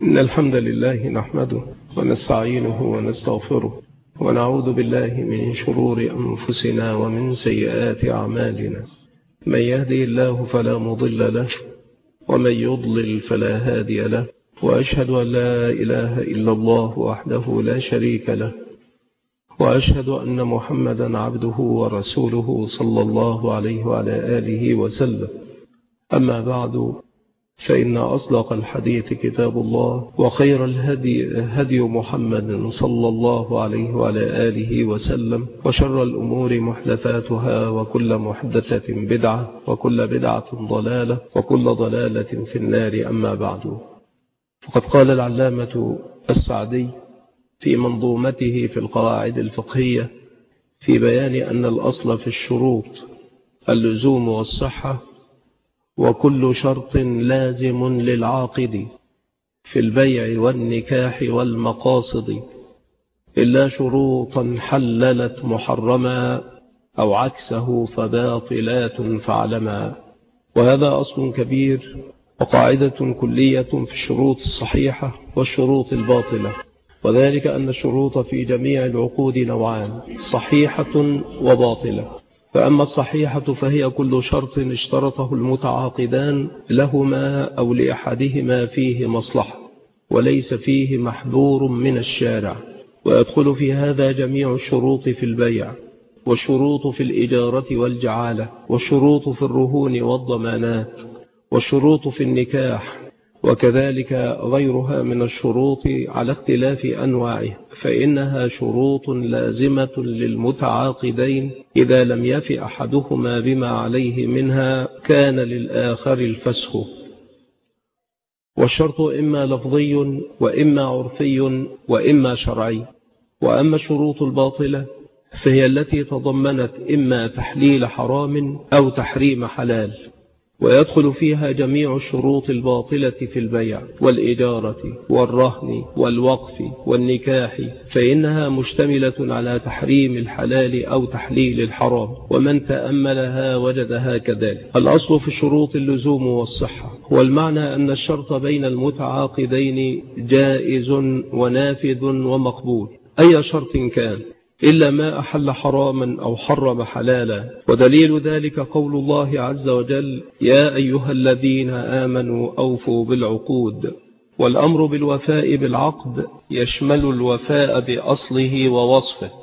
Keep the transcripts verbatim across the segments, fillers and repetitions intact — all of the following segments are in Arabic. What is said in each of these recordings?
إن الحمد لله نحمده ونستعينه ونستغفره ونعوذ بالله من شرور أنفسنا ومن سيئات أعمالنا. من يهدي الله فلا مضل له ومن يضلل فلا هادي له، وأشهد أن لا إله إلا الله وحده لا شريك له، وأشهد أن محمدا عبده ورسوله صلى الله عليه وعلى آله وسلم. أما بعد، فإن أصدق الحديث كتاب الله، وخير الهدي هدي محمد صلى الله عليه وعلى آله وسلم، وشر الأمور محدثاتها، وكل محدثة بدعة، وكل بدعة ضلالة، وكل ضلالة في النار. أما بعد، فقد قال العلامة السعدي في منظومته في القواعد الفقهية في بيان أن الأصل في الشروط اللزوم والصحة، وكل شرط لازم للعاقد في البيع والنكاح والمقاصد، إلا شروطا حللت محرما أو عكسه فباطلات فاعلما. وهذا أصل كبير وقاعدة كلية في الشروط الصحيحة والشروط الباطلة، وذلك أن الشروط في جميع العقود نوعان: صحيحة وباطلة. فأما الصحيحة فهي كل شرط اشترطه المتعاقدان لهما أو لأحدهما فيه مصلحة وليس فيه محذور من الشارع، ويدخل في هذا جميع الشروط في البيع، والشروط في الإجارة والجعالة، والشروط في الرهون والضمانات، والشروط في النكاح، وكذلك غيرها من الشروط على اختلاف أنواعها، فإنها شروط لازمة للمتعاقدين. إذا لم يف أحدهما بما عليه منها كان للآخر الفسخ. والشرط إما لفظي وإما عرفي وإما شرعي. وأما الشروط الباطلة فهي التي تضمنت إما تحليل حرام أو تحريم حلال، ويدخل فيها جميع الشروط الباطلة في البيع والإجارة والرهن والوقف والنكاح، فإنها مشتملة على تحريم الحلال أو تحليل الحرام، ومن تأملها وجدها كذلك. الأصل في الشروط اللزوم والصحة، والمعنى أن الشرط بين المتعاقدين جائز ونافذ ومقبول أي شرط كان، إلا ما أحل حراما أو حرم حلالا. ودليل ذلك قول الله عز وجل: يا أيها الذين آمنوا أوفوا بالعقود. والأمر بالوفاء بالعقد يشمل الوفاء بأصله ووصفه،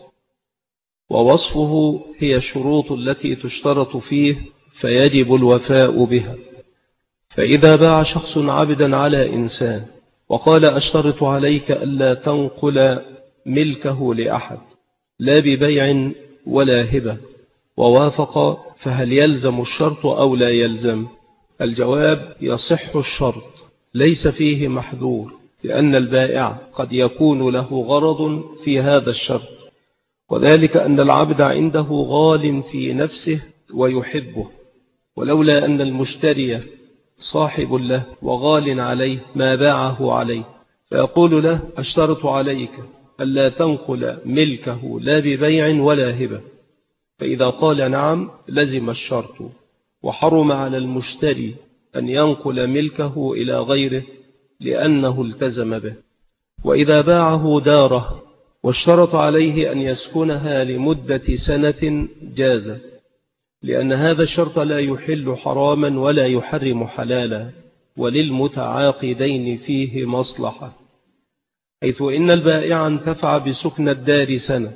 ووصفه هي الشروط التي تشترط فيه فيجب الوفاء بها. فإذا باع شخص عبدا على إنسان وقال: أشترط عليك ألا تنقل ملكه لأحد، لا ببيع ولا هبة، ووافق، فهل يلزم الشرط أو لا يلزم؟ الجواب: يصح الشرط، ليس فيه محذور، لأن البائع قد يكون له غرض في هذا الشرط، وذلك أن العبد عنده غال في نفسه ويحبه، ولولا أن المشتري صاحب له وغال عليه ما باعه عليه، فيقول له: أشترط عليك ألا تنقل ملكه لا ببيع ولا هبة. فإذا قال نعم لزم الشرط، وحرم على المشتري أن ينقل ملكه إلى غيره لأنه التزم به. وإذا باعه داره واشترط عليه أن يسكنها لمدة سنة جاز، لأن هذا الشرط لا يحل حراما ولا يحرم حلالا، وللمتعاقدين فيه مصلحة، حيث إن البائع انتفع بسكن الدار سنة،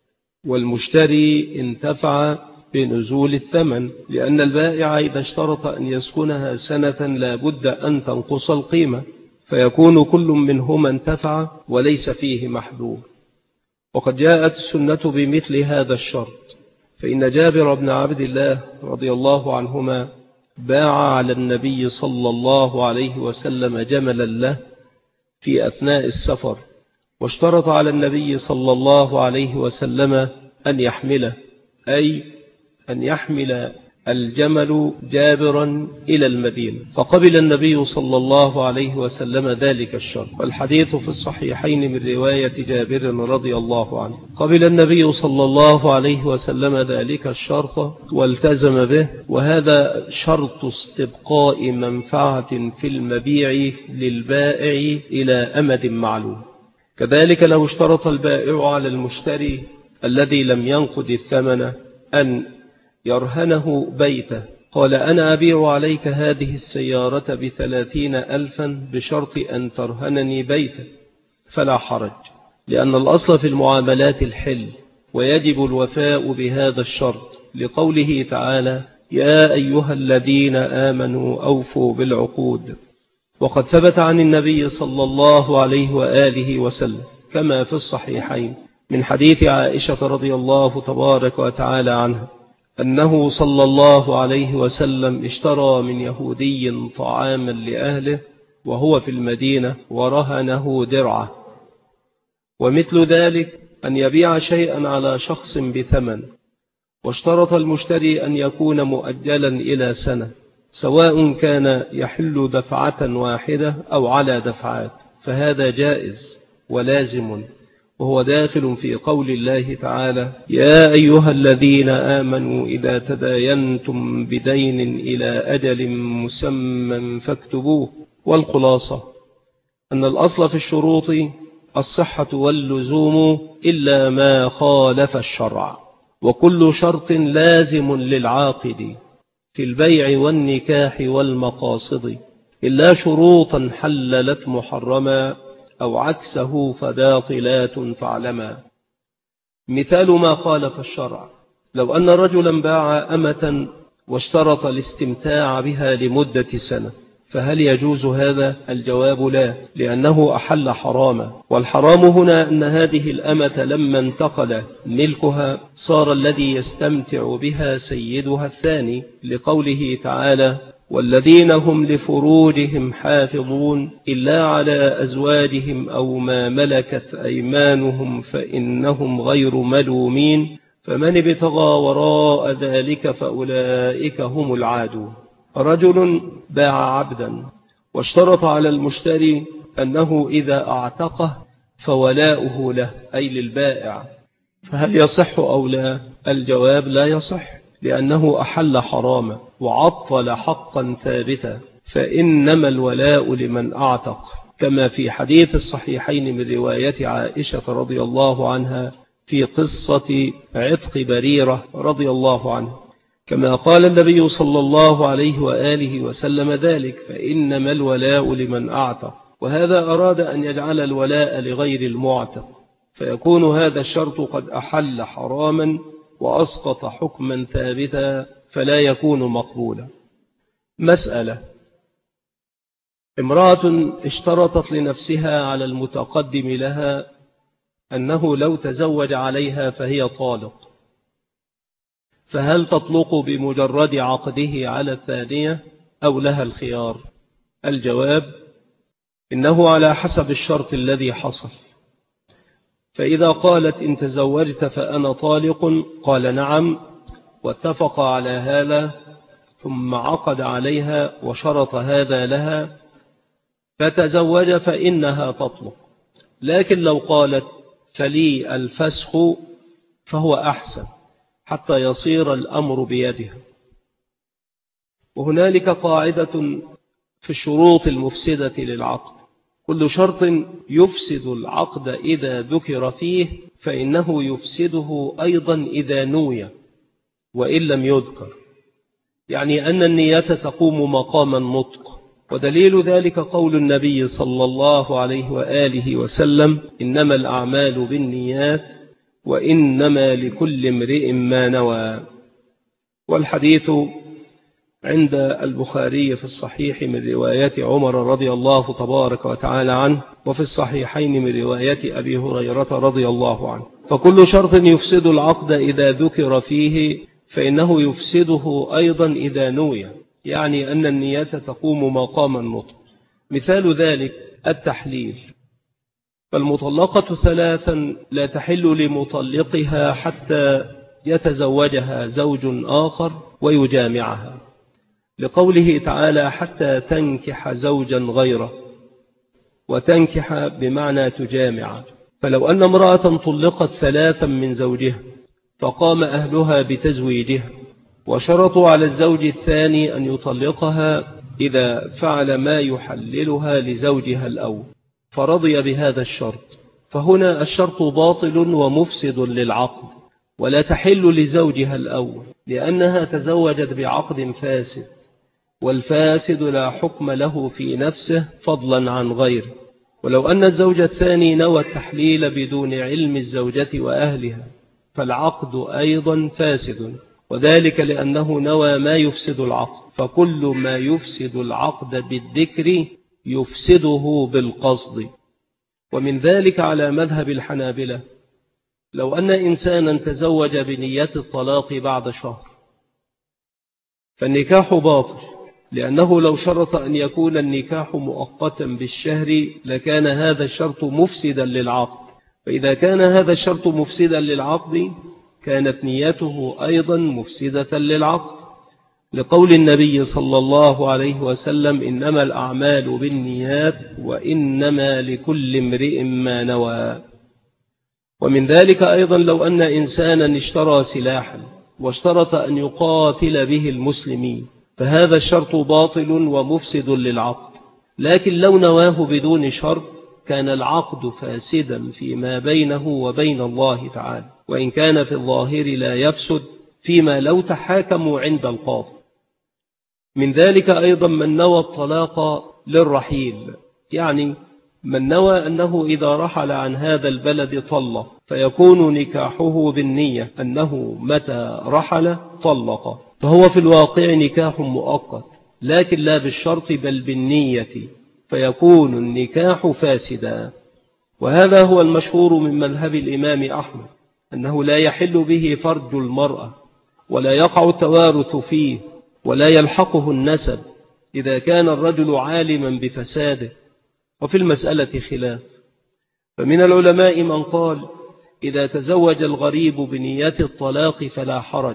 والمشتري انتفع بنزول الثمن، لأن البائع إذا اشترط أن يسكنها سنة لا بد أن تنقص القيمة، فيكون كل منهما انتفع وليس فيه محذور. وقد جاءت السنة بمثل هذا الشرط، فإن جابر بن عبد الله رضي الله عنهما باع على النبي صلى الله عليه وسلم جملا له في أثناء السفر، واشترط على النبي صلى الله عليه وسلم أن يحمله، أي أن يحمل الجمل جابرا إلى المدينة، فقبل النبي صلى الله عليه وسلم ذلك الشرط. والحديث في الصحيحين من رواية جابر رضي الله عنه. قبل النبي صلى الله عليه وسلم ذلك الشرط والتزم به، وهذا شرط استبقاء منفعة في المبيع للبائع إلى أمد معلوم. كذلك لو اشترط البائع على المشتري الذي لم ينقض الثمن أن يرهنه بيته، قال أنا أبيع عليك هذه السيارة بثلاثين ألفا بشرط أن ترهنني بيته، فلا حرج، لأن الأصل في المعاملات الحل، ويجب الوفاء بهذا الشرط لقوله تعالى يا أيها الذين آمنوا أوفوا بالعقود. وقد ثبت عن النبي صلى الله عليه وآله وسلم كما في الصحيحين من حديث عائشة رضي الله تبارك وتعالى عنها أنه صلى الله عليه وسلم اشترى من يهودي طعاما لأهله وهو في المدينة ورهنه درعه. ومثل ذلك أن يبيع شيئا على شخص بثمن، واشترط المشتري أن يكون مؤجلا إلى سنة، سواء كان يحل دفعة واحدة أو على دفعات، فهذا جائز ولازم، وهو داخل في قول الله تعالى يا أيها الذين آمنوا إذا تداينتم بدين إلى أجل مسمى فاكتبوه. والخلاصة أن الأصل في الشروط الصحة واللزوم إلا ما خالف الشرع، وكل شرط لازم للعاقد في البيع والنكاح والمقاصد، إلا شروطا حللت محرما أو عكسه فباطلات فاعلما. مثال ما خالف الشرع: لو أن رجلا باع أمة واشترط الاستمتاع بها لمدة سنة، فهل يجوز هذا؟ الجواب لا، لأنه أحل حراما، والحرام هنا أن هذه الأمة لما انتقل ملكها صار الذي يستمتع بها سيدها الثاني، لقوله تعالى والذين هم لفروجهم حافظون إلا على أزواجهم أو ما ملكت أيمانهم فإنهم غير ملومين فمن ابتغى وراء ذلك فأولئك هم العادون. رجل باع عبدا واشترط على المشتري أنه إذا أعتقه فولاؤه له أي للبائع، فهل يصح أو لا؟ الجواب لا يصح، لأنه أحل حراما وعطل حقا ثابتا، فإنما الولاء لمن أعتق، كما في حديث الصحيحين من رواية عائشة رضي الله عنها في قصة عتق بريرة رضي الله عنه، كما قال النبي صلى الله عليه وآله وسلم ذلك فإنما الولاء لمن أعتق. وهذا أراد أن يجعل الولاء لغير المعتق، فيكون هذا الشرط قد أحل حراما وأسقط حكما ثابتا، فلا يكون مقبولا. مسألة: امرأة اشترطت لنفسها على المتقدم لها أنه لو تزوج عليها فهي طالق، فهل تطلق بمجرد عقده على الثانية أو لها الخيار؟ الجواب: إنه على حسب الشرط الذي حصل، فإذا قالت إن تزوجت فأنا طالق قال نعم، واتفق على هذا ثم عقد عليها وشرط هذا لها فتزوج فإنها تطلق. لكن لو قالت فلي الفسخ فهو أحسن حتى يصير الأمر بيدها. وهنالك قاعدة في الشروط المفسدة للعقد: كل شرط يفسد العقد إذا ذكر فيه فإنه يفسده أيضا إذا نوي وإن لم يذكر، يعني أن النية تقوم مقام النطق. ودليل ذلك قول النبي صلى الله عليه وآله وسلم إنما الأعمال بالنيات وإنما لكل امرئ ما نوى. والحديث عند البخاري في الصحيح من رواية عمر رضي الله تبارك وتعالى عنه، وفي الصحيحين من رواية أبي هريرة رضي الله عنه. فكل شرط يفسد العقد إذا ذكر فيه فإنه يفسده أيضا إذا نوي، يعني أن النية تقوم مقام النطق. مثال ذلك التحليل: فالمطلقة ثلاثا لا تحل لمطلقها حتى يتزوجها زوج آخر ويجامعها، لقوله تعالى حتى تنكح زوجا غيره، وتنكح بمعنى تجامع. فلو أن امرأة طلقت ثلاثا من زوجها فقام أهلها بتزويجها وشرطوا على الزوج الثاني أن يطلقها إذا فعل ما يحللها لزوجها الأول، فرضي بهذا الشرط، فهنا الشرط باطل ومفسد للعقد، ولا تحل لزوجها الأول لأنها تزوجت بعقد فاسد، والفاسد لا حكم له في نفسه فضلا عن غيره. ولو أن الزوج الثاني نوى التحليل بدون علم الزوجة وأهلها فالعقد أيضا فاسد، وذلك لأنه نوى ما يفسد العقد، فكل ما يفسد العقد بالذكر يفسده بالقصد. ومن ذلك على مذهب الحنابلة لو أن إنسانا تزوج بنية الطلاق بعد شهر فالنكاح باطل، لأنه لو شرط أن يكون النكاح مؤقتا بالشهر لكان هذا الشرط مفسدا للعقد، فإذا كان هذا الشرط مفسدا للعقد كانت نيته أيضا مفسدة للعقد، لقول النبي صلى الله عليه وسلم إنما الأعمال بالنيات وإنما لكل امرئ ما نوى. ومن ذلك أيضا لو أن إنسانا اشترى سلاحا واشترط أن يقاتل به المسلمين فهذا الشرط باطل ومفسد للعقد، لكن لو نواه بدون شرط كان العقد فاسدا فيما بينه وبين الله تعالى، وإن كان في الظاهر لا يفسد فيما لو تحاكموا عند القاضي. من ذلك أيضا من نوى الطلاق للرحيل، يعني من نوى أنه إذا رحل عن هذا البلد طلق، فيكون نكاحه بالنية أنه متى رحل طلق، فهو في الواقع نكاح مؤقت لكن لا بالشرط بل بالنية، فيكون النكاح فاسدا. وهذا هو المشهور من مذهب الإمام أحمد أنه لا يحل به فرج المرأة ولا يقع التوارث فيه ولا يلحقه النسب إذا كان الرجل عالما بفساده. وفي المسألة خلاف، فمن العلماء من قال إذا تزوج الغريب بنية الطلاق فلا حرج،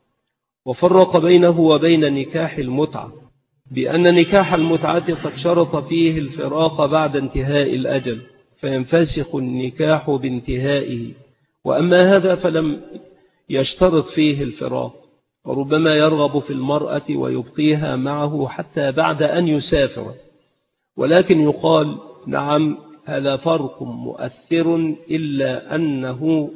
وفرق بينه وبين نكاح المتعة بأن نكاح المتعة قد شرط فيه الفراق بعد انتهاء الأجل فينفسخ النكاح بانتهائه، وأما هذا فلم يشترط فيه الفراق، وربما يرغب في المرأة ويبقيها معه حتى بعد أن يسافر، ولكن يقال نعم هذا فرق مؤثر إلا أنه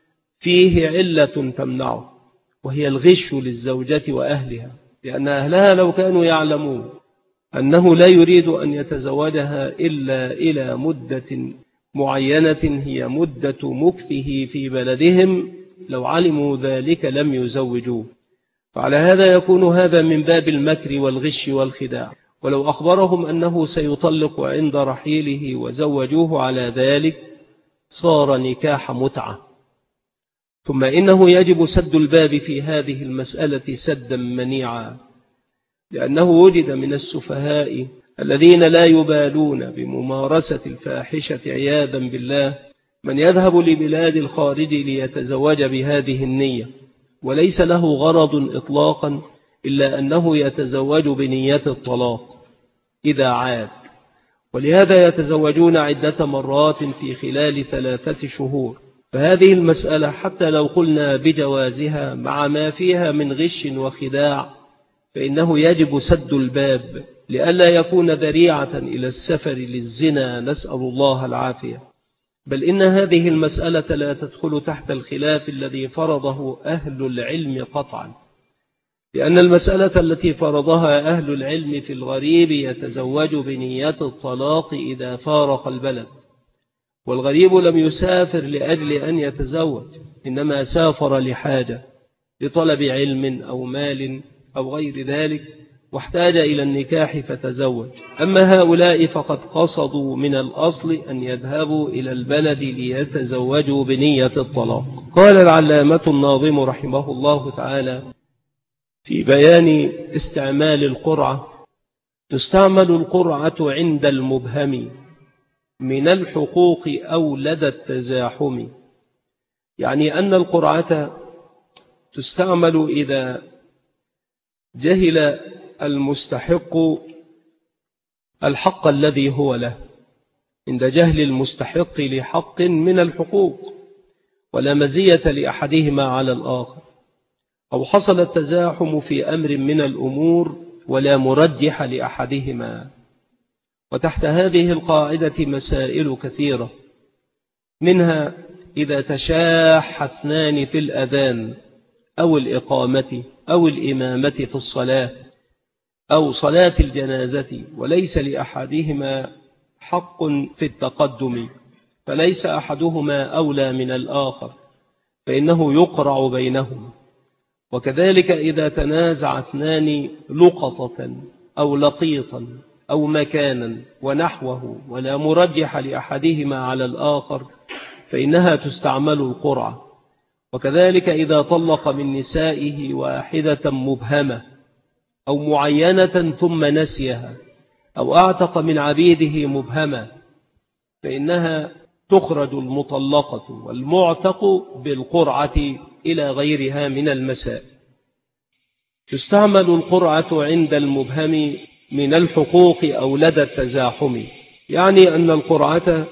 فيه علة تمنعه، وهي الغش للزوجة وأهلها، لأن أهلها لو كانوا يعلمون أنه لا يريد أن يتزوجها إلا إلى مدة معينة هي مدة مكثه في بلدهم لو علموا ذلك لم يزوجوه، فعلى هذا يكون هذا من باب المكر والغش والخداع. ولو أخبرهم أنه سيطلق عند رحيله وزوجوه على ذلك صار نكاح متعة. ثم إنه يجب سد الباب في هذه المسألة سدا منيعا، لأنه وجد من السفهاء الذين لا يبالون بممارسة الفاحشة عياذا بالله من يذهب لبلاد الخارج ليتزوج بهذه النية وليس له غرض إطلاقا إلا أنه يتزوج بنية الطلاق إذا عاد، ولهذا يتزوجون عدة مرات في خلال ثلاثة شهور. فهذه المسألة حتى لو قلنا بجوازها مع ما فيها من غش وخداع فإنه يجب سد الباب لئلا يكون ذريعة إلى السفر للزنا، نسأل الله العافية. بل إن هذه المسألة لا تدخل تحت الخلاف الذي فرضه أهل العلم قطعا، لأن المسألة التي فرضها أهل العلم في الغريب يتزوج بنية الطلاق إذا فارق البلد، والغريب لم يسافر لأجل أن يتزوج، إنما سافر لحاجة لطلب علم أو مال أو غير ذلك واحتاج إلى النكاح فتزوج. أما هؤلاء فقد قصدوا من الأصل أن يذهبوا إلى البلد ليتزوجوا بنية الطلاق. قال العلامة الناظم رحمه الله تعالى في بيان استعمال القرعة: تستعمل القرعة عند المبهم من الحقوق أو لدى التزاحم، يعني أن القرعة تستعمل إذا جهل المستحق الحق الذي هو له عند جهل المستحق لحق من الحقوق، ولا مزية لأحدهما على الآخر، أو حصل التزاحم في أمر من الأمور ولا مرجح لأحدهما. وتحت هذه القاعدة مسائل كثيرة، منها إذا تشاح اثنان في الأذان أو الإقامة أو الإمامة في الصلاة أو صلاة الجنازة وليس لأحدهما حق في التقدم، فليس أحدهما أولى من الآخر، فإنه يقرع بينهم. وكذلك إذا تنازع اثنان لقطة أو لقيطا أو مكانا ونحوه ولا مرجح لأحدهما على الآخر، فإنها تستعمل القرعة. وكذلك إذا طلق من نسائه واحدة مبهمة أو معينة ثم نسيها، أو أعتق من عبيده مبهمة، فإنها تخرج المطلقة والمعتق بالقرعة إلى غيرها من المسائل. تستعمل القرعة عند المبهم من الحقوق أو لدى التزاحم، يعني أن القرعة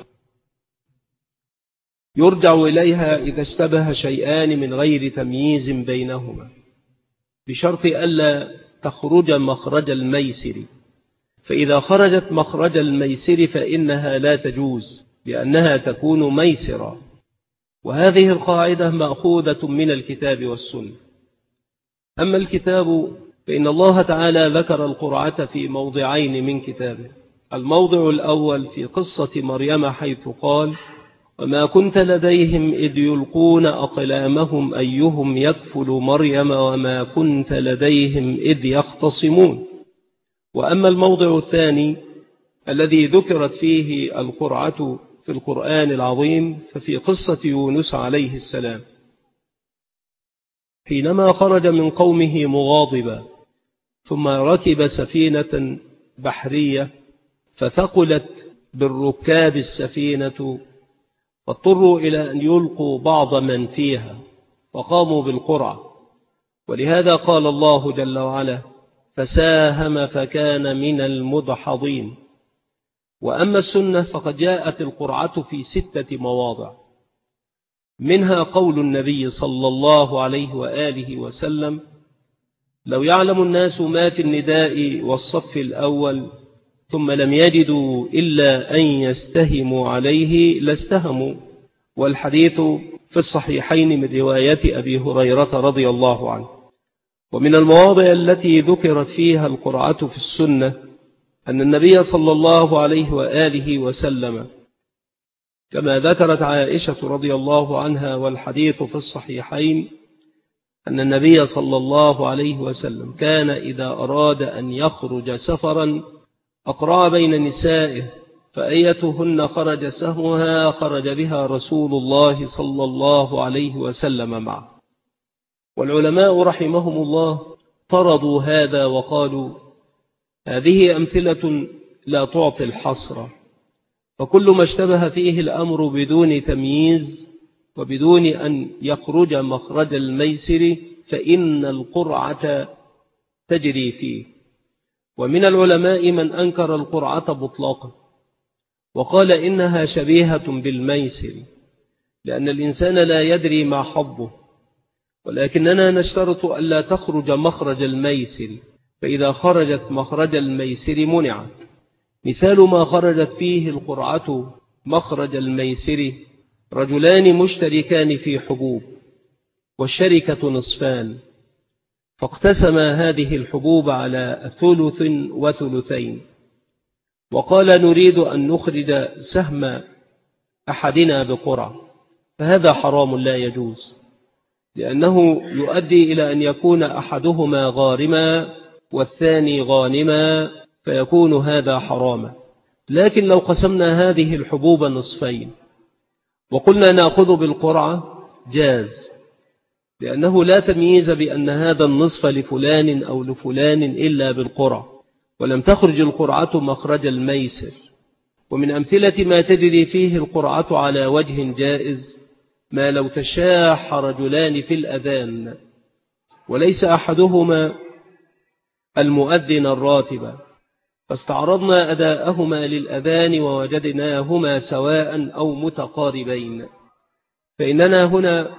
يرجع إليها إذا اشتبه شيئان من غير تمييز بينهما، بشرط ألا تخرج مخرج الميسر، فإذا خرجت مخرج الميسر فإنها لا تجوز لأنها تكون ميسرا. وهذه القاعدة مأخوذة من الكتاب والسنة. أما الكتاب فإن الله تعالى ذكر القرعة في موضعين من كتابه. الموضع الأول في قصة مريم حيث قال: وما كنت لديهم إذ يلقون أقلامهم أيهم يكفل مريم وما كنت لديهم إذ يختصمون. وأما الموضع الثاني الذي ذكرت فيه القرعة في القرآن العظيم ففي قصة يونس عليه السلام، حينما خرج من قومه مغاضبا ثم ركب سفينة بحرية فثقلت بالركاب السفينة، فاضطروا إلى أن يلقوا بعض من فيها فقاموا بالقرعة. ولهذا قال الله جل وعلا: فساهم فكان من المدحضين. وأما السنة فقد جاءت القرعة في ستة مواضع، منها قول النبي صلى الله عليه وآله وسلم: لو يعلم الناس ما في النداء والصف الأول ثم لم يجدوا إلا أن يستهموا عليه لاستهموا. والحديث في الصحيحين من رواية أبي هريرة رضي الله عنه. ومن المواضع التي ذكرت فيها القرعة في السنة أن النبي صلى الله عليه وآله وسلم كما ذكرت عائشة رضي الله عنها والحديث في الصحيحين أن النبي صلى الله عليه وسلم كان إذا أراد أن يخرج سفرا أقرأ بين نسائه، فأيتهن خرج سهمها خرج بها رسول الله صلى الله عليه وسلم معه. والعلماء رحمهم الله طردوا هذا وقالوا: هذه أمثلة لا تعطي الحصر، فكل ما اشتبه فيه الأمر بدون تمييز وبدون أن يخرج مخرج الميسر فإن القرعة تجري فيه. ومن العلماء من أنكر القرعة مطلقا وقال إنها شبيهة بالميسر، لأن الإنسان لا يدري ما حظه، ولكننا نشترط ألا تخرج مخرج الميسر، فإذا خرجت مخرج الميسر منعت. مثال ما خرجت فيه القرعة مخرج الميسر: رجلان مشتركان في حبوب والشركة نصفان، فاقتسما هذه الحبوب على ثلث وثلثين، وقال نريد أن نخرج سهم أحدنا بقرعة، فهذا حرام لا يجوز، لأنه يؤدي إلى أن يكون أحدهما غارما والثاني غانما، فيكون هذا حراما. لكن لو قسمنا هذه الحبوب نصفين وقلنا نأخذ بالقرعة جاز، لأنه لا تمييز بأن هذا النصف لفلان أو لفلان إلا بالقرعة، ولم تخرج القرعة مخرج الميسر. ومن أمثلة ما تجري فيه القرعة على وجه جائز ما لو تشاح رجلان في الأذان وليس أحدهما المؤذن الراتب، فاستعرضنا أداءهما للأذان ووجدناهما سواء أو متقاربين، فإننا هنا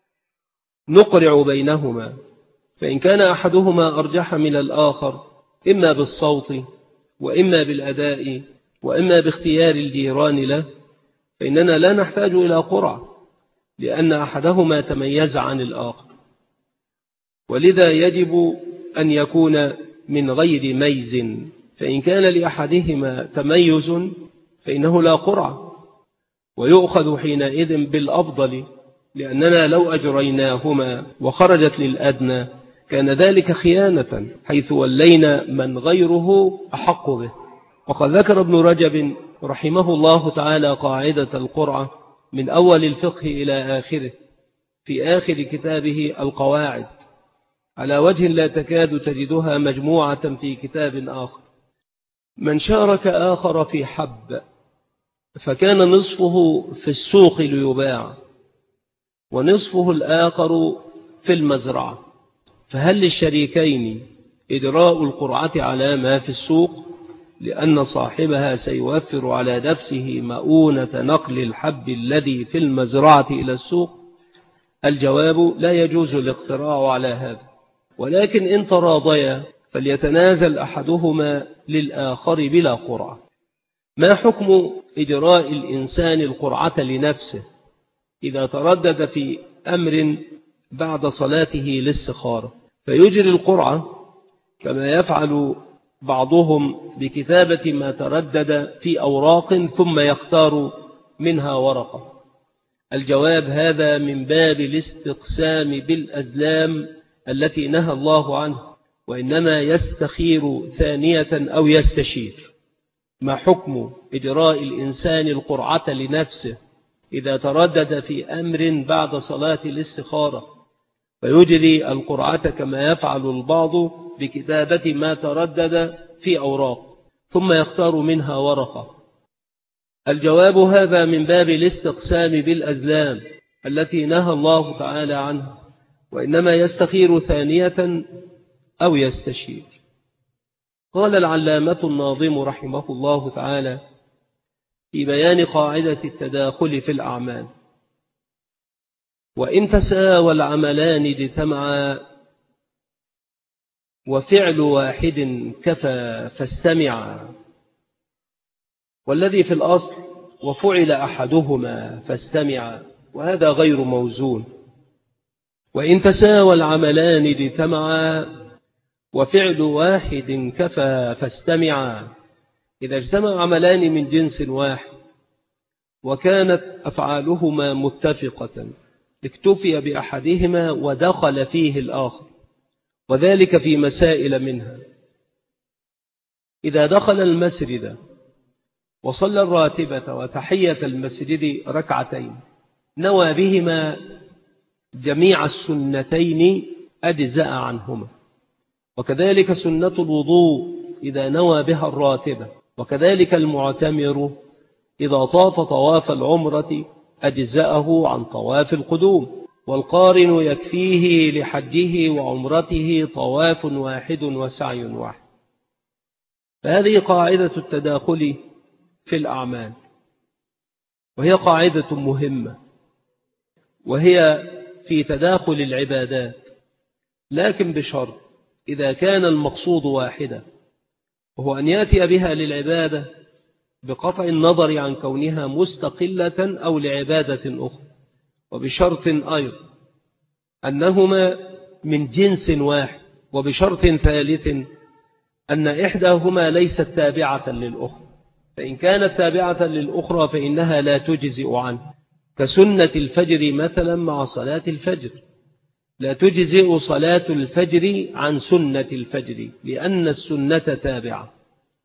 نقرع بينهما، فإن كان أحدهما أرجح من الآخر إما بالصوت وإما بالأداء وإما باختيار الجيران له، فإننا لا نحتاج إلى قرعة، لأن أحدهما تميز عن الآخر، ولذا يجب أن يكون من غير ميز، فإن كان لأحدهما تميز فإنه لا قرعة، ويؤخذ حينئذ بالأفضل، لأننا لو أجريناهما وخرجت للأدنى كان ذلك خيانة، حيث ولينا من غيره أحق به. وقد ذكر ابن رجب رحمه الله تعالى قاعدة القرعة من أول الفقه إلى آخره في آخر كتابه القواعد، على وجه لا تكاد تجدها مجموعة في كتاب آخر. من شارك آخر في حب فكان نصفه في السوق ليباع ونصفه الآخر في المزرعة، فهل للشريكين إجراء القرعة على ما في السوق، لأن صاحبها سيوفر على نفسه مؤونة نقل الحب الذي في المزرعة إلى السوق؟ الجواب: لا يجوز الاقتراع على هذا، ولكن إن تراضيا فليتنازل أحدهما للآخر بلا قرعة. ما حكم إجراء الإنسان القرعة لنفسه إذا تردد في أمر بعد صلاته للاستخارة؟ فيجري القرعة كما يفعل بعضهم بكتابة ما تردد في أوراق ثم يختار منها ورقة. الجواب: هذا من باب الاستقسام بالأزلام التي نهى الله عنه، وإنما يستخير ثانية أو يستشير. ما حكم إجراء الإنسان القرعة لنفسه إذا تردد في أمر بعد صلاة الاستخارة؟ فيجري القرعة كما يفعل البعض بكتابة ما تردد في أوراق ثم يختار منها ورقة. الجواب: هذا من باب الاستقسام بالأزلام التي نهى الله تعالى عنها، وإنما يستخير ثانية أو يستشير. قال العلامة الناظم رحمه الله تعالى في بيان قاعدة التداخل في الأعمال: وإن تساوى العملان اجتمعا وفعل واحد كفى فاستمعا، والذي في الأصل وفعل أحدهما فاستمعا، وهذا غير موزون. وإن تساوى العملان اجتمعا وفعل واحد كفى فاستمعا، إذا اجتمع عملان من جنس واحد وكانت أفعالهما متفقة اكتفي بأحدهما ودخل فيه الآخر، وذلك في مسائل منها: إذا دخل المسجد وصلى الراتبة وتحية المسجد ركعتين نوى بهما جميع السنتين أجزأ عنهما، وكذلك سنة الوضوء إذا نوى بها الراتبة، وكذلك المعتمر إذا طاف طواف العمرة أجزأه عن طواف القدوم، والقارن يكفيه لحجه وعمرته طواف واحد وسعي واحد. فهذه قاعدة التداخل في الأعمال، وهي قاعدة مهمة، وهي في تداخل العبادات، لكن بشرط: إذا كان المقصود واحدا، وهو أن يأتي بها للعبادة بقطع النظر عن كونها مستقلة أو لعبادة أخرى، وبشرط أيضا أنهما من جنس واحد، وبشرط ثالث أن إحداهما ليست تابعة للأخرى، فإن كانت تابعة للأخرى فإنها لا تجزئ عنه، كسنة الفجر مثلا مع صلاة الفجر، لا تجزئ صلاة الفجر عن سنة الفجر لأن السنة تابعة.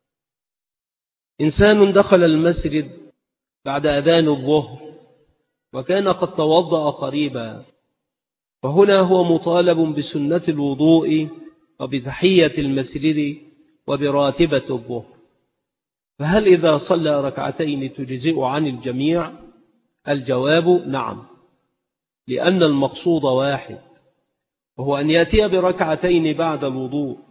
إنسان دخل المسجد بعد أذان الظهر وكان قد توضأ قريبا، فهنا هو مطالب بسنة الوضوء وبتحية المسجد وبراتبة الظهر، فهل إذا صلى ركعتين تجزئ عن الجميع؟ الجواب: نعم، لأن المقصود واحد، وهو أن يأتي بركعتين بعد الوضوء،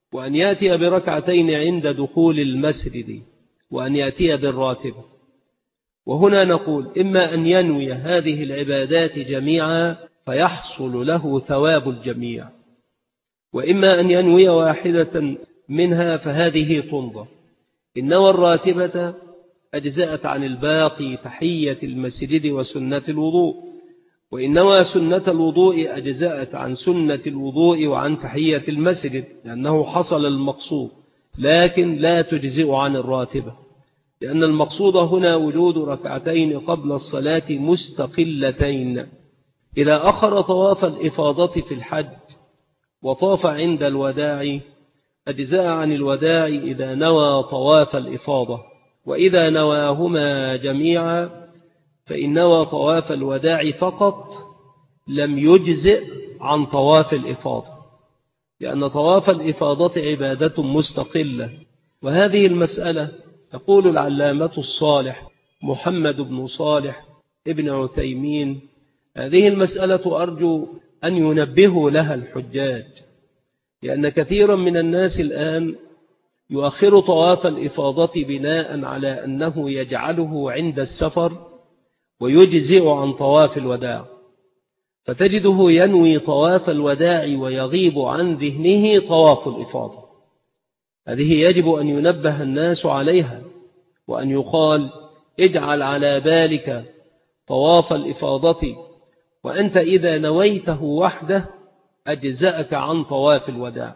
وأن يأتي بركعتين عند دخول المسجد، وأن يأتي بالراتبة. وهنا نقول إما أن ينوي هذه العبادات جميعا فيحصل له ثواب الجميع، وإما أن ينوي واحدة منها فهذه تنظر. إن نوى الراتبة أجزأت عن الباقي تحية المسجد وسنة الوضوء، وإن نوى سنة الوضوء أجزأت عن سنة الوضوء وعن تحية المسجد، لأنه حصل المقصود، لكن لا تجزئ عن الراتبة، لأن المقصود هنا وجود ركعتين قبل الصلاة مستقلتين. إذا أخر طواف الإفاضة في الحج وطاف عند الوداع أجزاء عن الوداع إذا نوى طواف الإفاضة، وإذا نواهما جميعا فإن نوى طواف الوداع فقط لم يجزئ عن طواف الإفاضة، لأن طواف الإفاضة عبادة مستقلة. وهذه المسألة يقول العلامة الصالح محمد بن صالح ابن عثيمين، هذه المسألة أرجو أن ينبهوا لها الحجاج، لأن كثيرا من الناس الآن يؤخر طواف الإفاضة بناء على أنه يجعله عند السفر ويجزئ عن طواف الوداع، فتجده ينوي طواف الوداع ويغيب عن ذهنه طواف الإفاضة. هذه يجب أن ينبه الناس عليها، وأن يقال اجعل على بالك طواف الإفاضة، وأنت إذا نويته وحده أجزأك عن طواف الوداع.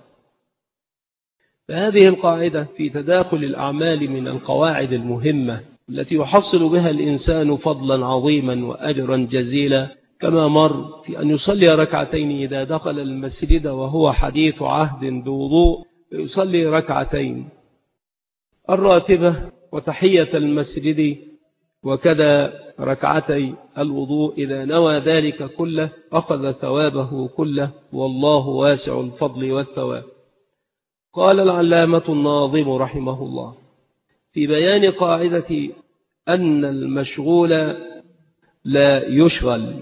فهذه القاعدة في تداخل الأعمال من القواعد المهمة التي يحصل بها الإنسان فضلا عظيما وأجرا جزيلا، كما مر في أن يصلي ركعتين إذا دخل المسجد وهو حديث عهد بوضوء، يصلي ركعتين الراتبة وتحية المسجد، وكذا ركعتي الوضوء إذا نوى ذلك كله أخذ ثوابه كله، والله واسع الفضل والثواب. قال العلامة الناظم رحمه الله في بيان قاعدة أن المشغول لا يشغل،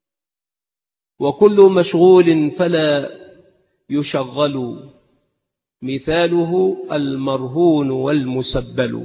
وكل مشغول فلا يشغل، مثاله المرهون والمسبل.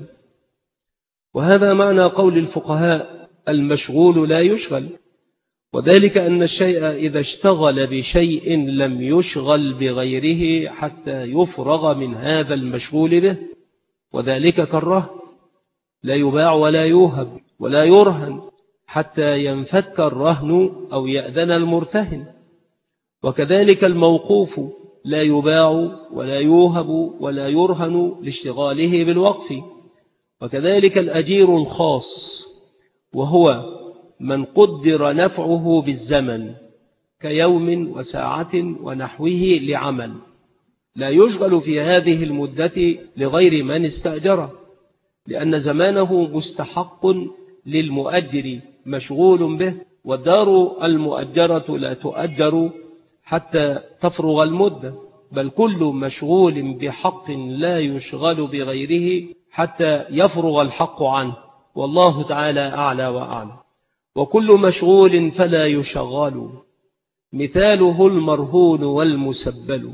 وهذا معنى قول الفقهاء المشغول لا يشغل، وذلك أن الشيء إذا اشتغل بشيء لم يشغل بغيره حتى يفرغ من هذا المشغول به، وذلك كالرهن لا يباع ولا يوهب ولا يرهن حتى ينفك الرهن أو يأذن المرتهن، وكذلك الموقوف لا يباع ولا يوهب ولا يرهن لاشتغاله بالوقف، وكذلك الأجير الخاص وهو من قدر نفعه بالزمن كيوم وساعة ونحوه لعمل، لا يشغل في هذه المدة لغير من استأجره، لأن زمانه مستحق للمؤجر مشغول به، والدار المؤجرة لا تؤجر حتى تفرغ المدة، بل كل مشغول بحق لا يشغل بغيره حتى يفرغ الحق عنه، والله تعالى أعلى وأعلى. وكل مشغول فلا يشغل، مثاله المرهون والمسبل.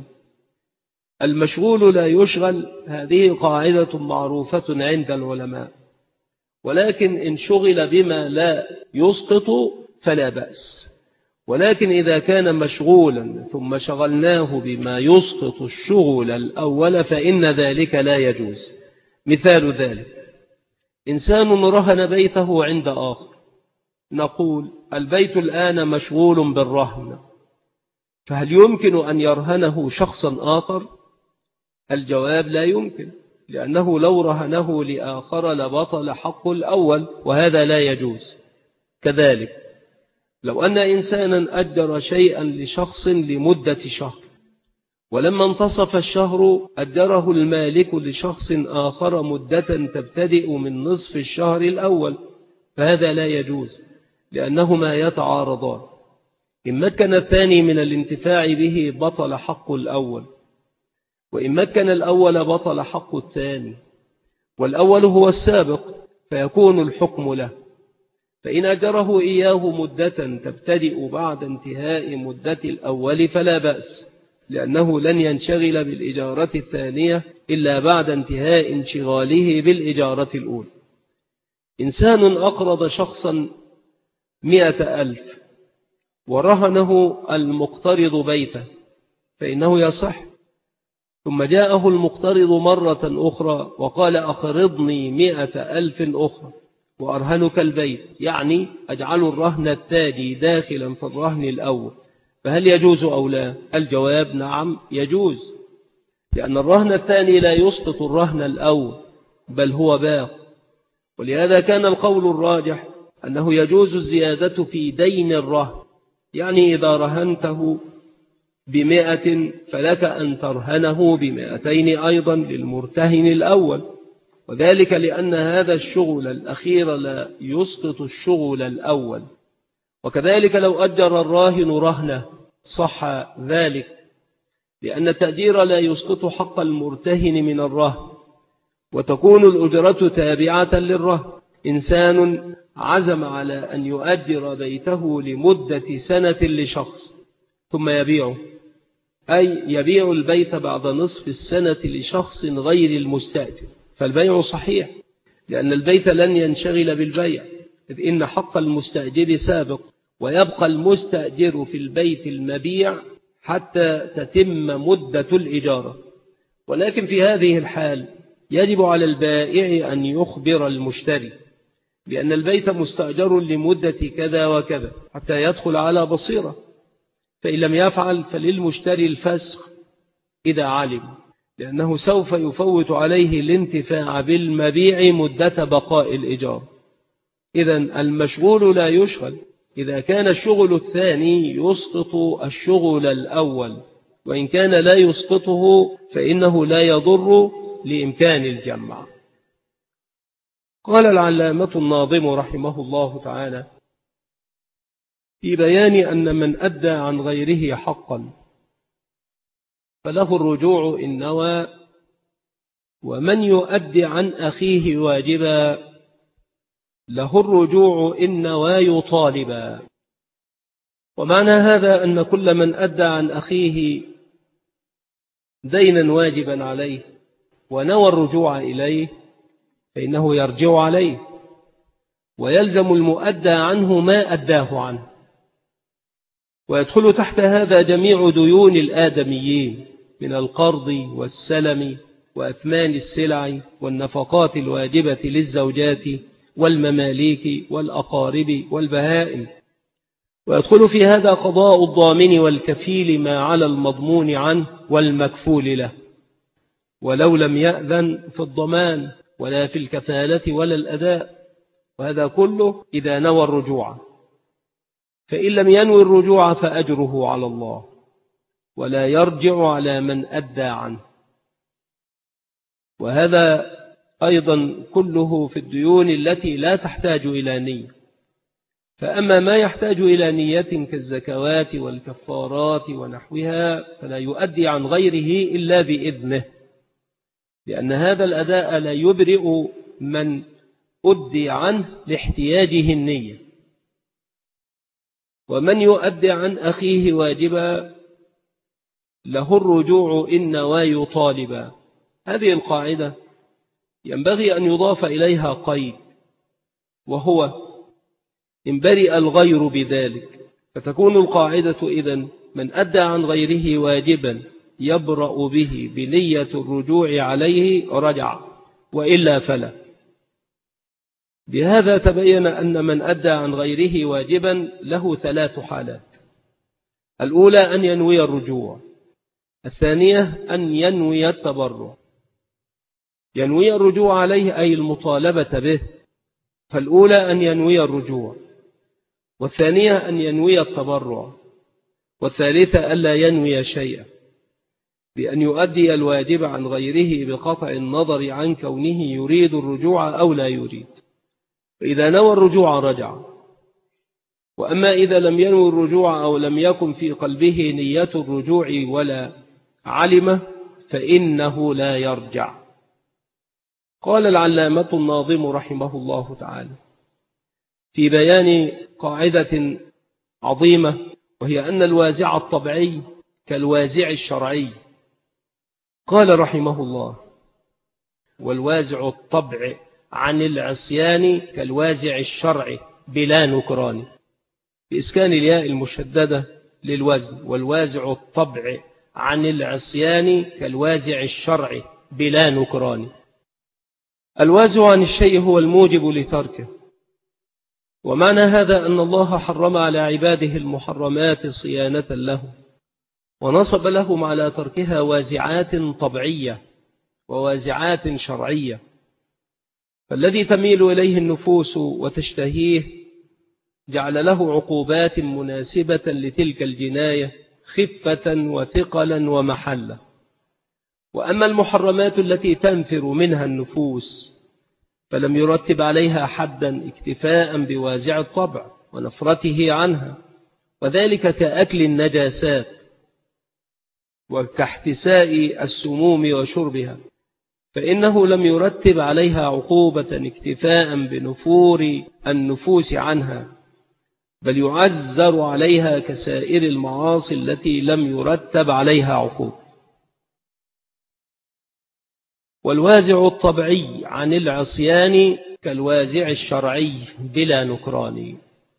المشغول لا يشغل، هذه قاعدة معروفة عند العلماء، ولكن إن شغل بما لا يسقط فلا بأس، ولكن إذا كان مشغولا ثم شغلناه بما يسقط الشغل الأول فإن ذلك لا يجوز. مثال ذلك إنسان رهن بيته عند آخر، نقول البيت الآن مشغول بالرهن، فهل يمكن أن يرهنه شخصا آخر؟ الجواب لا يمكن، لأنه لو رهنه لآخر لبطل حق الأول، وهذا لا يجوز. كذلك لو أن إنسانا أجر شيئا لشخص لمدة شهر، ولما انتصف الشهر أجره المالك لشخص آخر مدة تبتدئ من نصف الشهر الأول، فهذا لا يجوز، لأنهما يتعارضان. إن مكن الثاني من الانتفاع به بطل حق الأول، وإن مكن الأول بطل حق الثاني، والأول هو السابق فيكون الحكم له. فإن أجره إياه مدة تبتدئ بعد انتهاء مدة الأول فلا بأس، لأنه لن ينشغل بالإجارة الثانية إلا بعد انتهاء انشغاله بالإجارة الأولى. إنسان أقرض شخصا مئة ألف ورهنه المقترض بيته فإنه يصح، ثم جاءه المقترض مرة أخرى وقال أقرضني مئة ألف أخرى وأرهنك البيت، يعني أجعل الرهن التالي داخلا في الرهن الأول، فهل يجوز أو لا؟ الجواب نعم يجوز، لأن الرهن الثاني لا يسقط الرهن الأول بل هو باق. ولهذا كان القول الراجح أنه يجوز الزيادة في دين الرهن، يعني إذا رهنته بمئة فلك أن ترهنه بمئتين أيضا للمرتهن الأول، وذلك لأن هذا الشغل الأخير لا يسقط الشغل الأول. وكذلك لو أجر الراهن رهنه صح ذلك، لأن التأجير لا يسقط حق المرتهن من الرهن، وتكون الأجرة تابعة للرهن. إنسان عزم على أن يؤجر بيته لمدة سنة لشخص ثم يبيعه، أي يبيع البيت بعد نصف السنة لشخص غير المستأجر، فالبيع صحيح، لأن البيت لن ينشغل بالبيع، إذ إن حق المستأجر سابق، ويبقى المستأجر في البيت المبيع حتى تتم مدة الإجارة. ولكن في هذه الحال يجب على البائع أن يخبر المشتري بأن البيت مستأجر لمدة كذا وكذا حتى يدخل على بصيرة، فإن لم يفعل فللمشتري الفسخ إذا علم، لأنه سوف يفوت عليه الانتفاع بالمبيع مدة بقاء الإيجار. إذن المشغول لا يشغل إذا كان الشغل الثاني يسقط الشغل الأول، وإن كان لا يسقطه فإنه لا يضر لإمكان الجمع. قال العلامة الناظم رحمه الله تعالى في بيان أن من أدى عن غيره حقا فله الرجوع إن نوى، ومن يؤدي عن أخيه واجبا له الرجوع إن نوى يطالبا. ومعنى هذا أن كل من أدى عن أخيه دينا واجبا عليه ونوى الرجوع إليه فإنه يرجع عليه، ويلزم المؤدى عنه ما أداه عنه، ويدخل تحت هذا جميع ديون الآدميين من القرض والسلم وأثمان السلع والنفقات الواجبة للزوجات والمماليك والأقارب والبهائم، ويدخل في هذا قضاء الضامن والكفيل ما على المضمون عنه والمكفول له، ولو لم يأذن في الضمان ولا في الكفالة ولا الأداء، وهذا كله إذا نوى الرجوع. فإن لم ينوي الرجوع فأجره على الله، ولا يرجع على من أدى عنه. وهذا أيضا كله في الديون التي لا تحتاج إلى نية. فأما ما يحتاج إلى نية كالزكوات والكفارات ونحوها فلا يؤدي عن غيره إلا بإذنه، لأن هذا الأداء لا يبرئ من أدي عنه لاحتياجه النية. ومن يؤدي عن أخيه واجبا له الرجوع إن نوى يطالبا. هذه القاعدة ينبغي أن يضاف إليها قيد، وهو إن برئ الغير بذلك، فتكون القاعدة إذن من أدى عن غيره واجبا يبرأ به بنية الرجوع عليه رجع، وإلا فلا. بهذا تبين أن من أدى عن غيره واجبا له ثلاث حالات: الأولى أن ينوي الرجوع، الثانية أن ينوي التبرع. ينوي الرجوع عليه أي المطالبة به، فالأولى أن ينوي الرجوع، والثانية أن ينوي التبرع، والثالثة ألا ينوي شيئا، بأن يؤدي الواجب عن غيره بقطع النظر عن كونه يريد الرجوع أو لا يريد. فإذا نوى الرجوع رجع. وأما إذا لم ينوي الرجوع أو لم يكن في قلبه نية الرجوع ولا علمه فإنه لا يرجع. قال العلامة الناظم رحمه الله تعالى في بيان قاعدة عظيمة، وهي أن الوازع الطبيعي كالوازع الشرعي. قال رحمه الله: والوازع الطبع عن العصيان كالوازع الشرعي بلا نكران، بإسكان الياء المشددة للوزن. والوازع الطبع عن العصيان كالوازع الشرعي بلا نكران. الوازع عن الشيء هو الموجب لتركه، ومعنى هذا أن الله حرم على عباده المحرمات صيانة له، ونصب لهم على تركها وازعات طبيعية ووازعات شرعية. فالذي تميل إليه النفوس وتشتهيه جعل له عقوبات مناسبة لتلك الجناية خفة وثقلا ومحلة. وأما المحرمات التي تنفر منها النفوس فلم يرتب عليها حدا اكتفاء بوازع الطبع ونفرته عنها، وذلك كأكل النجاسات وكاحتساء السموم وشربها، فإنه لم يرتب عليها عقوبة اكتفاء بنفور النفوس عنها، بل يعزر عليها كسائر المعاصي التي لم يرتب عليها عقوبة. والوازع الطبيعي عن العصيان كالوازع الشرعي بلا نكران.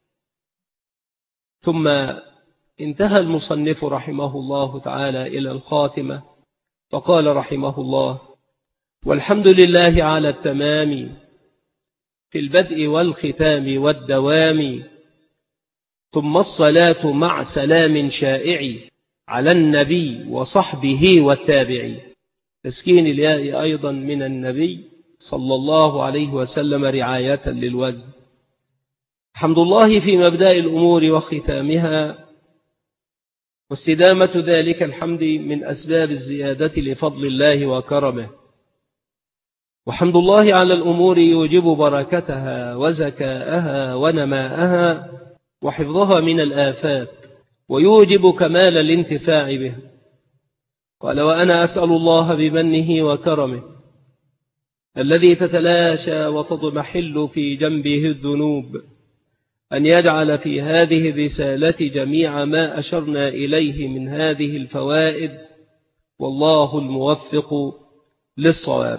ثم انتهى المصنف رحمه الله تعالى إلى الخاتمة فقال رحمه الله: والحمد لله على التمام في البدء والختام والدوام، ثم الصلاة مع سلام شائع على النبي وصحبه والتابعين. تسكين الياء أيضا من النبي صلى الله عليه وسلم رعاية للوزن. حمد الله في مبدأ الأمور وختامها، واستدامة ذلك الحمد من أسباب الزيادة لفضل الله وكرمه. وحمد الله على الأمور يوجب بركتها وزكاءها ونماءها وحفظها من الآفات، ويوجب كمال الانتفاع بها. قال: وأنا أسأل الله بمنه وكرمه الذي تتلاشى وتضمحل في جنبه الذنوب أن يجعل في هذه الرسالة جميع ما أشرنا إليه من هذه الفوائد، والله الموفق للصواب.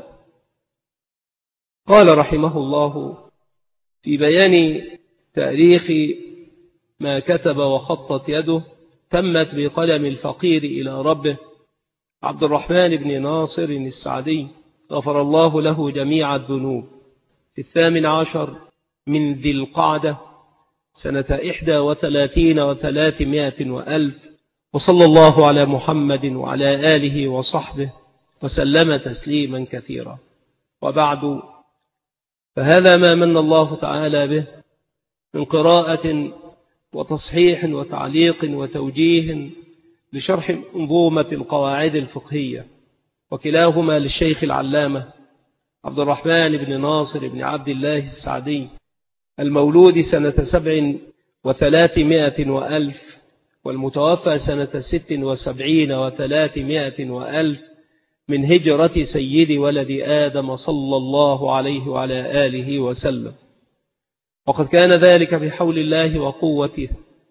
قال رحمه الله في بيان تاريخ ما كتب وخطت يده: تمت بقلم الفقير إلى ربه عبد الرحمن بن ناصر السعدي، غفر الله له جميع الذنوب، في الثامن عشر من ذي القعدة سنة إحدى وثلاثين وثلاثمائة وألف، وصلى الله على محمد وعلى آله وصحبه وسلم تسليما كثيرا. وبعد، فهذا ما من الله تعالى به من قراءة وتصحيح وتعليق وتوجيه لشرح منظومة القواعد الفقهية، وكلاهما للشيخ العلامة عبد الرحمن بن ناصر بن عبد الله السعدي، المولود سنة سبع وثلاثمائة وألف والمتوفى سنة ست وسبعين وثلاثمائة وألف من هجرة سيد ولد آدم صلى الله عليه وعلى آله وسلم. وقد كان ذلك بحول الله وقوته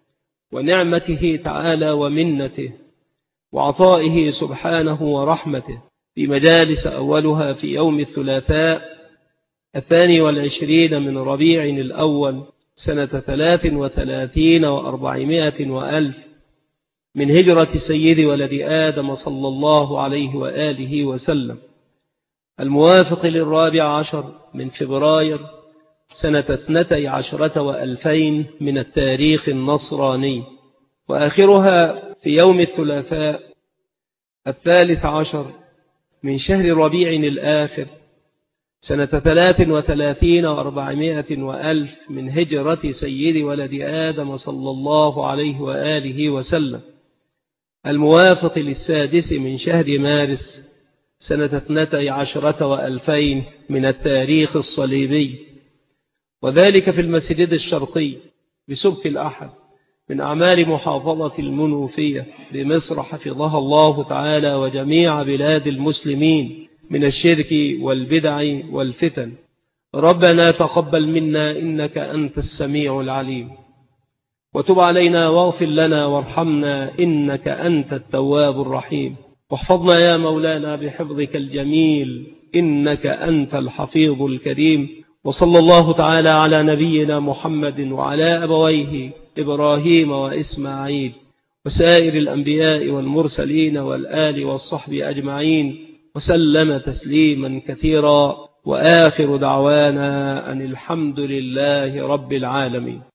ونعمته تعالى ومنته وعطائه سبحانه ورحمته، في مجالس أولها في يوم الثلاثاء الثاني والعشرين من ربيع الأول سنة ثلاث وثلاثين وأربعمائة وألف من هجرة سيد ولد آدم صلى الله عليه وآله وسلم، الموافق للرابع عشر من فبراير سنة اثنتي عشرة وألفين من التاريخ النصراني، وآخرها في يوم الثلاثاء الثالث عشر من شهر ربيع الآخر سنة ثلاث وثلاثين وأربعمائة وألف من هجرة سيد ولد آدم صلى الله عليه وآله وسلم، الموافق للسادس من شهر مارس سنة اثنتي عشرة وألفين من التاريخ الصليبي، وذلك في المسجد الشرقي بسبك الأحد من أعمال محافظة المنوفية بمصر، حفظها الله تعالى وجميع بلاد المسلمين من الشرك والبدع والفتن. ربنا تقبل منا إنك أنت السميع العليم، وتب علينا واغفر لنا وارحمنا إنك أنت التواب الرحيم. واحفظنا يا مولانا بحفظك الجميل إنك أنت الحفيظ الكريم. وصلى الله تعالى على نبينا محمد وعلى أبويه إبراهيم وإسماعيل وسائر الأنبياء والمرسلين والآل والصحب أجمعين وسلم تسليما كثيرا. وآخر دعوانا أن الحمد لله رب العالمين.